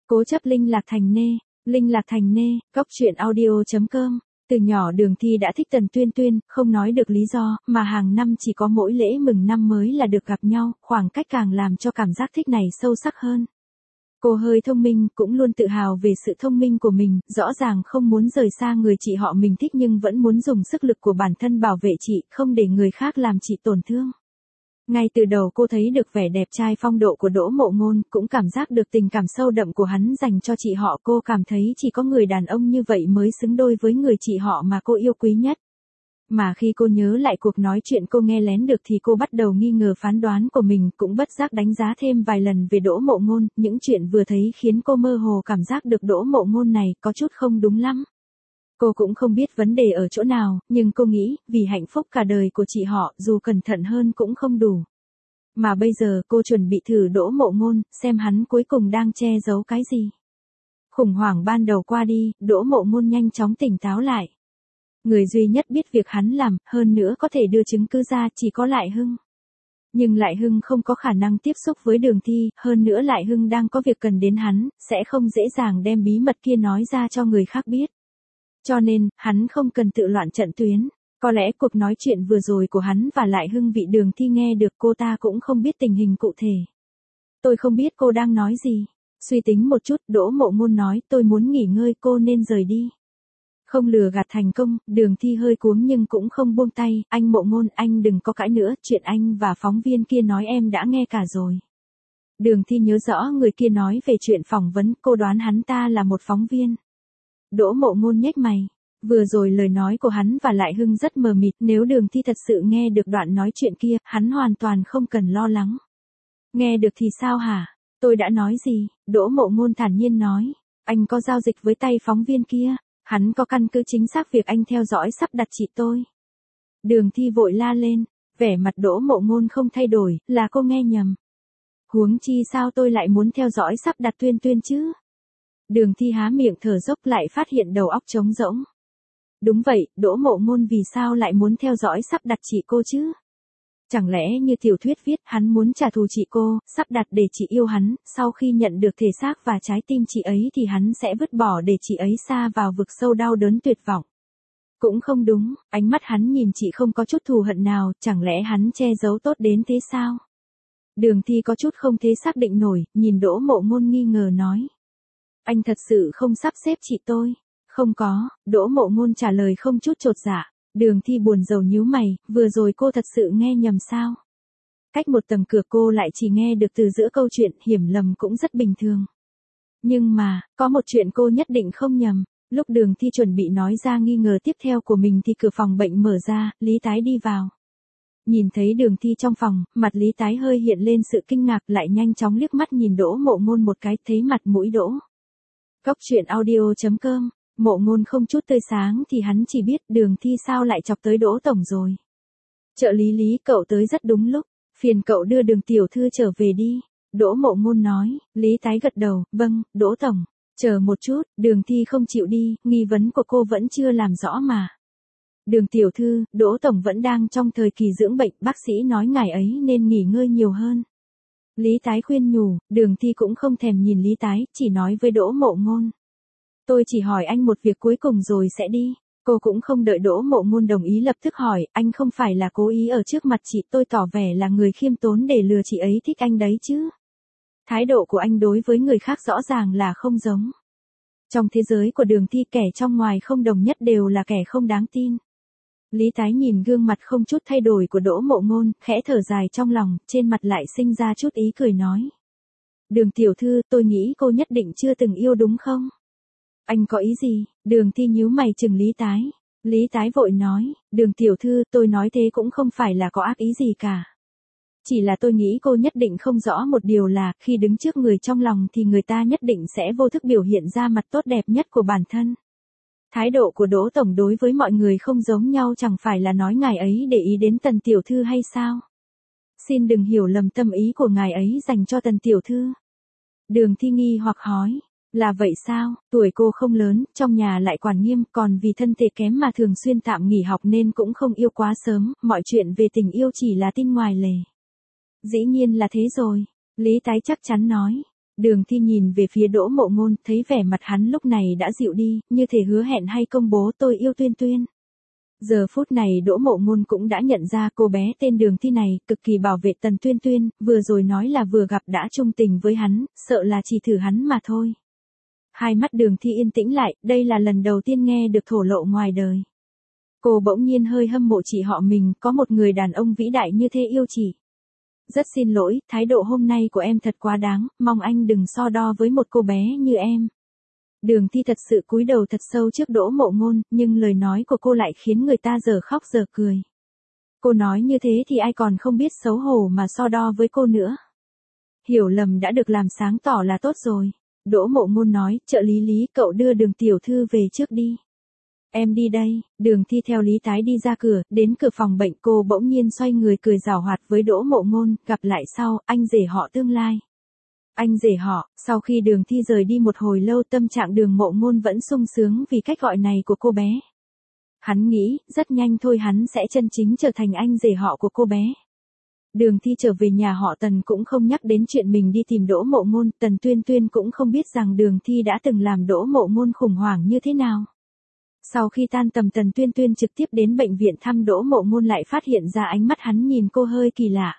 Cố chấp linh lạc thành nê, góc truyện audio.com. Từ nhỏ Đường Thi đã thích Tần Tuyên Tuyên, không nói được lý do, mà hàng năm chỉ có mỗi lễ mừng năm mới là được gặp nhau, khoảng cách càng làm cho cảm giác thích này sâu sắc hơn. Cô hơi thông minh, cũng luôn tự hào về sự thông minh của mình, rõ ràng không muốn rời xa người chị họ mình thích nhưng vẫn muốn dùng sức lực của bản thân bảo vệ chị, không để người khác làm chị tổn thương. Ngay từ đầu cô thấy được vẻ đẹp trai phong độ của Đỗ Mộ Ngôn, cũng cảm giác được tình cảm sâu đậm của hắn dành cho chị họ. Cô cảm thấy chỉ có người đàn ông như vậy mới xứng đôi với người chị họ mà cô yêu quý nhất. Mà khi cô nhớ lại cuộc nói chuyện cô nghe lén được thì cô bắt đầu nghi ngờ phán đoán của mình, cũng bất giác đánh giá thêm vài lần về Đỗ Mộ Ngôn. Những chuyện vừa thấy khiến cô mơ hồ cảm giác được Đỗ Mộ Ngôn này có chút không đúng lắm. Cô cũng không biết vấn đề ở chỗ nào, nhưng cô nghĩ, vì hạnh phúc cả đời của chị họ, dù cẩn thận hơn cũng không đủ. Mà bây giờ cô chuẩn bị thử Đỗ Mộ Ngôn, xem hắn cuối cùng đang che giấu cái gì. Khủng hoảng ban đầu qua đi, Đỗ Mộ Ngôn nhanh chóng tỉnh táo lại. Người duy nhất biết việc hắn làm, hơn nữa có thể đưa chứng cứ ra chỉ có Lại Hưng. Nhưng Lại Hưng không có khả năng tiếp xúc với Đường Thi, hơn nữa Lại Hưng đang có việc cần đến hắn, sẽ không dễ dàng đem bí mật kia nói ra cho người khác biết. Cho nên, hắn không cần tự loạn trận tuyến. Có lẽ cuộc nói chuyện vừa rồi của hắn và Lại Hưng bị Đường Thi nghe được, cô ta cũng không biết tình hình cụ thể. Tôi không biết cô đang nói gì. Suy tính một chút, Đỗ Mộ Ngôn nói, tôi muốn nghỉ ngơi, cô nên rời đi. Không lừa gạt thành công, Đường Thi hơi cuống nhưng cũng không buông tay. Anh Mộ Ngôn, anh đừng có cãi nữa, chuyện anh và phóng viên kia nói em đã nghe cả rồi. Đường Thi nhớ rõ người kia nói về chuyện phỏng vấn, cô đoán hắn ta là một phóng viên. Đỗ Mộ Ngôn nhếch mày. Vừa rồi lời nói của hắn và Lại Hưng rất mờ mịt, nếu Đường Thi thật sự nghe được đoạn nói chuyện kia, hắn hoàn toàn không cần lo lắng. Nghe được thì sao hả? Tôi đã nói gì? Đỗ Mộ Ngôn thản nhiên nói. Anh có giao dịch với tay phóng viên kia, hắn có căn cứ chính xác việc anh theo dõi sắp đặt chị tôi. Đường Thi vội la lên, vẻ mặt Đỗ Mộ Ngôn không thay đổi, là cô nghe nhầm. Huống chi sao tôi lại muốn theo dõi sắp đặt Tuyên Tuyên chứ? Đường Thi há miệng thở dốc lại phát hiện đầu óc trống rỗng. Đúng vậy, Đỗ Mộ Ngôn vì sao lại muốn theo dõi sắp đặt chị cô chứ? Chẳng lẽ như tiểu thuyết viết, hắn muốn trả thù chị cô, sắp đặt để chị yêu hắn, sau khi nhận được thể xác và trái tim chị ấy thì hắn sẽ vứt bỏ để chị ấy sa vào vực sâu đau đớn tuyệt vọng. Cũng không đúng, ánh mắt hắn nhìn chị không có chút thù hận nào, chẳng lẽ hắn che giấu tốt đến thế sao? Đường Thi có chút không thể xác định nổi, nhìn Đỗ Mộ Ngôn nghi ngờ nói. Anh thật sự không sắp xếp chị tôi? Không có, Đỗ Mộ Ngôn trả lời không chút chột dạ. Đường Thi buồn rầu nhíu mày, vừa rồi cô thật sự nghe nhầm sao? Cách một tầng cửa cô lại chỉ nghe được từ giữa câu chuyện, hiểu lầm cũng rất bình thường. Nhưng mà, có một chuyện cô nhất định không nhầm. Lúc Đường Thi chuẩn bị nói ra nghi ngờ tiếp theo của mình thì cửa phòng bệnh mở ra, Lý Tái đi vào. Nhìn thấy Đường Thi trong phòng, mặt Lý Tái hơi hiện lên sự kinh ngạc, lại nhanh chóng liếc mắt nhìn Đỗ Mộ Ngôn một cái, thấy mặt mũi Đỗ. Góc truyện audio.com. Mộ Ngôn không chút tươi sáng thì hắn chỉ biết Đường Thi sao lại chọc tới Đỗ tổng rồi. Trợ lý Lý, cậu tới rất đúng lúc, phiền cậu đưa Đường tiểu thư trở về đi. Đỗ Mộ Ngôn nói. Lý Tái gật đầu, vâng, Đỗ tổng. Chờ một chút, Đường Thi không chịu đi, nghi vấn của cô vẫn chưa làm rõ mà. Đường tiểu thư, Đỗ tổng vẫn đang trong thời kỳ dưỡng bệnh, bác sĩ nói ngài ấy nên nghỉ ngơi nhiều hơn. Lý Tái khuyên nhủ, Đường Thi cũng không thèm nhìn Lý Tái, chỉ nói với Đỗ Mộ Ngôn. Tôi chỉ hỏi anh một việc cuối cùng rồi sẽ đi. Cô cũng không đợi Đỗ Mộ Ngôn đồng ý lập tức hỏi, anh không phải là cố ý ở trước mặt chị tôi tỏ vẻ là người khiêm tốn để lừa chị ấy thích anh đấy chứ? Thái độ của anh đối với người khác rõ ràng là không giống. Trong thế giới của Đường Thi, kẻ trong ngoài không đồng nhất đều là kẻ không đáng tin. Lý Tái nhìn gương mặt không chút thay đổi của Đỗ Mộ Ngôn, khẽ thở dài trong lòng, trên mặt lại sinh ra chút ý cười nói. Đường tiểu thư, tôi nghĩ cô nhất định chưa từng yêu đúng không? Anh có ý gì? Đường Thi nhíu mày chừng Lý Tái. Lý Tái vội nói, Đường tiểu thư, tôi nói thế cũng không phải là có ác ý gì cả. Chỉ là tôi nghĩ cô nhất định không rõ một điều là, khi đứng trước người trong lòng thì người ta nhất định sẽ vô thức biểu hiện ra mặt tốt đẹp nhất của bản thân. Thái độ của Đỗ tổng đối với mọi người không giống nhau, chẳng phải là nói ngài ấy để ý đến Tần tiểu thư hay sao? Xin đừng hiểu lầm tâm ý của ngài ấy dành cho Tần tiểu thư. Đường Thi nghi hoặc hỏi. Là vậy sao? Tuổi cô không lớn, trong nhà lại quản nghiêm, còn vì thân thể kém mà thường xuyên tạm nghỉ học nên cũng không yêu quá sớm, mọi chuyện về tình yêu chỉ là tin ngoài lề. Dĩ nhiên là thế rồi, Lý Tái chắc chắn nói. Đường Thi nhìn về phía Đỗ Mộ Ngôn, thấy vẻ mặt hắn lúc này đã dịu đi, như thể hứa hẹn hay công bố tôi yêu Tuyên Tuyên. Giờ phút này Đỗ Mộ Ngôn cũng đã nhận ra cô bé tên Đường Thi này, cực kỳ bảo vệ Tần Tuyên Tuyên, vừa rồi nói là vừa gặp đã trung tình với hắn, sợ là chỉ thử hắn mà thôi. Hai mắt Đường Thi yên tĩnh lại, đây là lần đầu tiên nghe được thổ lộ ngoài đời. Cô bỗng nhiên hơi hâm mộ chị họ mình, có một người đàn ông vĩ đại như thế yêu chị. Rất xin lỗi, thái độ hôm nay của em thật quá đáng, mong anh đừng so đo với một cô bé như em. Đường Thi thật sự cúi đầu thật sâu trước Đỗ Mộ Ngôn, nhưng lời nói của cô lại khiến người ta giờ khóc giờ cười. Cô nói như thế thì ai còn không biết xấu hổ mà so đo với cô nữa. Hiểu lầm đã được làm sáng tỏ là tốt rồi. Đỗ Mộ Ngôn nói, trợ lý Lý, cậu đưa Đường tiểu thư về trước đi. Em đi đây. Đường Thi theo Lý Tái đi ra cửa, đến cửa phòng bệnh cô bỗng nhiên xoay người cười giảo hoạt với Đỗ Mộ Ngôn, gặp lại sau, anh rể họ tương lai. Anh rể họ, sau khi Đường Thi rời đi một hồi lâu tâm trạng Đường Mộ Ngôn vẫn sung sướng vì cách gọi này của cô bé. Hắn nghĩ, rất nhanh thôi hắn sẽ chân chính trở thành anh rể họ của cô bé. Đường Thi trở về nhà họ Tần cũng không nhắc đến chuyện mình đi tìm Đỗ Mộ Ngôn, Tần Tuyên Tuyên cũng không biết rằng Đường Thi đã từng làm Đỗ Mộ Ngôn khủng hoảng như thế nào. Sau khi tan tầm Tần Tuyên Tuyên trực tiếp đến bệnh viện thăm Đỗ Mộ Ngôn lại phát hiện ra ánh mắt hắn nhìn cô hơi kỳ lạ.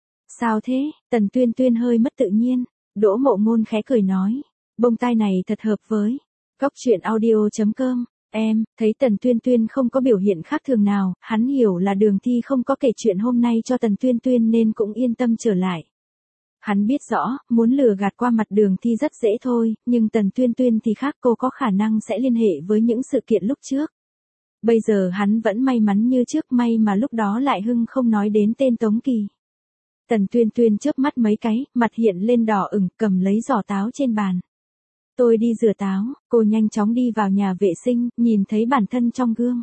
Sao thế? Tần Tuyên Tuyên hơi mất tự nhiên. Đỗ Mộ Ngôn khẽ cười nói. Bông tai này thật hợp với. Góc truyện audio.com. Em, thấy Tần Tuyên Tuyên không có biểu hiện khác thường nào, hắn hiểu là Đường Thi không có kể chuyện hôm nay cho Tần Tuyên Tuyên nên cũng yên tâm trở lại. Hắn biết rõ, muốn lừa gạt qua mặt Đường Thi rất dễ thôi, nhưng Tần Tuyên Tuyên thì khác, cô có khả năng sẽ liên hệ với những sự kiện lúc trước. Bây giờ hắn vẫn may mắn như trước, may mà lúc đó lại hưng không nói đến tên Tống Kỳ. Tần Tuyên Tuyên chớp mắt mấy cái, mặt hiện lên đỏ ửng, cầm lấy giỏ táo trên bàn. Tôi đi rửa táo, cô nhanh chóng đi vào nhà vệ sinh, nhìn thấy bản thân trong gương.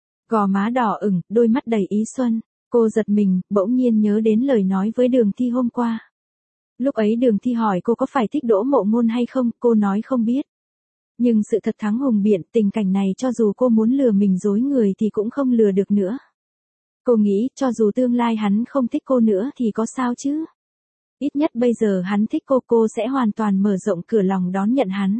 Gò má đỏ ửng, đôi mắt đầy ý xuân, cô giật mình, bỗng nhiên nhớ đến lời nói với Đường Thi hôm qua. Lúc ấy Đường Thi hỏi cô có phải thích Đỗ Mộ Ngôn hay không, cô nói không biết. Nhưng sự thật thắng hùng biện, tình cảnh này cho dù cô muốn lừa mình dối người thì cũng không lừa được nữa. Cô nghĩ, cho dù tương lai hắn không thích cô nữa thì có sao chứ? Ít nhất bây giờ hắn thích cô sẽ hoàn toàn mở rộng cửa lòng đón nhận hắn.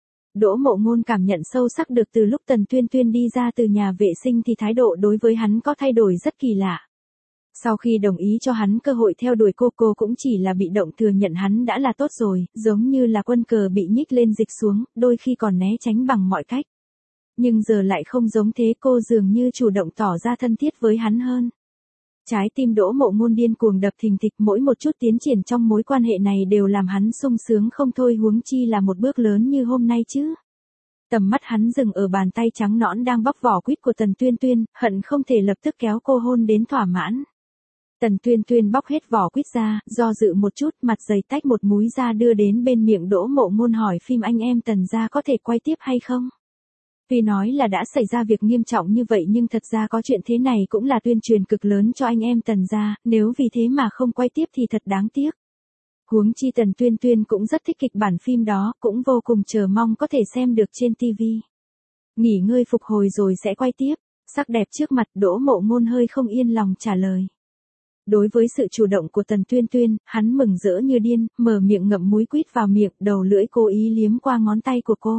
Đỗ Mộ Ngôn cảm nhận sâu sắc được từ lúc Tần Tuyên Tuyên đi ra từ nhà vệ sinh thì thái độ đối với hắn có thay đổi rất kỳ lạ. Sau khi đồng ý cho hắn cơ hội theo đuổi cô cũng chỉ là bị động thừa nhận hắn đã là tốt rồi, giống như là quân cờ bị nhích lên dịch xuống, đôi khi còn né tránh bằng mọi cách. Nhưng giờ lại không giống thế, cô dường như chủ động tỏ ra thân thiết với hắn hơn. Trái tim Đỗ Mộ Ngôn điên cuồng đập thình thịch, mỗi một chút tiến triển trong mối quan hệ này đều làm hắn sung sướng không thôi, huống chi là một bước lớn như hôm nay chứ. Tầm mắt hắn dừng ở bàn tay trắng nõn đang bóc vỏ quýt của Tần Tuyên Tuyên, hận không thể lập tức kéo cô hôn đến thỏa mãn. Tần Tuyên Tuyên bóc hết vỏ quýt ra, do dự một chút, mặt dày tách một múi ra đưa đến bên miệng Đỗ Mộ Ngôn, hỏi phim anh em Tần gia có thể quay tiếp hay không? Tuy nói là đã xảy ra việc nghiêm trọng như vậy nhưng thật ra có chuyện thế này cũng là tuyên truyền cực lớn cho anh em Tần gia, nếu vì thế mà không quay tiếp thì thật đáng tiếc. Huống chi Tần Tuyên Tuyên cũng rất thích kịch bản phim đó, cũng vô cùng chờ mong có thể xem được trên TV. Nghỉ ngơi phục hồi rồi sẽ quay tiếp. Sắc đẹp trước mặt, Đỗ Mộ Ngôn hơi không yên lòng trả lời. Đối với sự chủ động của Tần Tuyên Tuyên, hắn mừng rỡ như điên, mở miệng ngậm múi quýt vào miệng, đầu lưỡi cố ý liếm qua ngón tay của cô.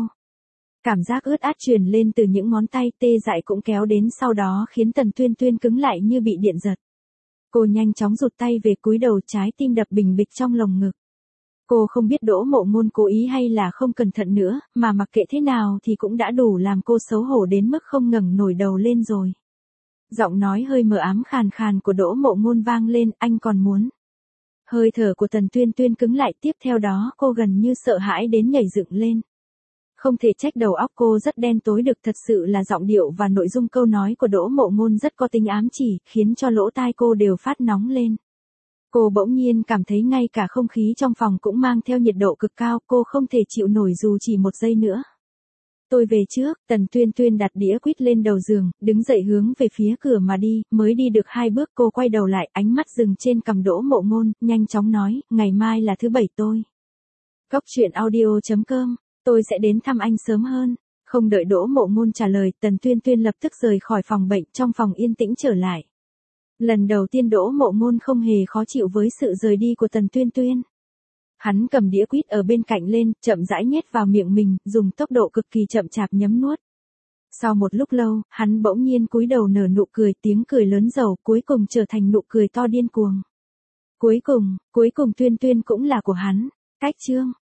Cảm giác ướt át truyền lên từ những ngón tay, tê dại cũng kéo đến sau đó khiến Tần Tuyên Tuyên cứng lại như bị điện giật. Cô nhanh chóng rụt tay về, cúi đầu, trái tim đập bình bịch trong lồng ngực. Cô không biết Đỗ Mộ Ngôn cố ý hay là không cẩn thận nữa, mà mặc kệ thế nào thì cũng đã đủ làm cô xấu hổ đến mức không ngẩng nổi đầu lên rồi. Giọng nói hơi mờ ám khàn khàn của Đỗ Mộ Ngôn vang lên, anh còn muốn. Hơi thở của Tần Tuyên Tuyên cứng lại, tiếp theo đó cô gần như sợ hãi đến nhảy dựng lên. Không thể trách đầu óc cô rất đen tối được, thật sự là giọng điệu và nội dung câu nói của Đỗ Mộ Ngôn rất có tính ám chỉ, khiến cho lỗ tai cô đều phát nóng lên. Cô bỗng nhiên cảm thấy ngay cả không khí trong phòng cũng mang theo nhiệt độ cực cao, cô không thể chịu nổi dù chỉ một giây nữa. Tôi về trước. Tần Tuyên Tuyên đặt đĩa quýt lên đầu giường, đứng dậy hướng về phía cửa mà đi, mới đi được 2 bước cô quay đầu lại, ánh mắt dừng trên cằm Đỗ Mộ Ngôn, nhanh chóng nói, ngày mai là thứ Bảy tôi. Góc truyện audio.com, tôi sẽ đến thăm anh sớm hơn. Không đợi Đỗ Mộ Ngôn trả lời, Tần Tuyên Tuyên lập tức rời khỏi phòng bệnh, trong phòng yên tĩnh trở lại. Lần đầu tiên Đỗ Mộ Ngôn không hề khó chịu với sự rời đi của Tần Tuyên Tuyên. Hắn cầm đĩa quýt ở bên cạnh lên, chậm rãi nhét vào miệng mình, dùng tốc độ cực kỳ chậm chạp nhấm nuốt. Sau một lúc lâu, hắn bỗng nhiên cúi đầu nở nụ cười, tiếng cười lớn dầu, cuối cùng trở thành nụ cười to điên cuồng. Cuối cùng Tuyên Tuyên cũng là của hắn. Cách chương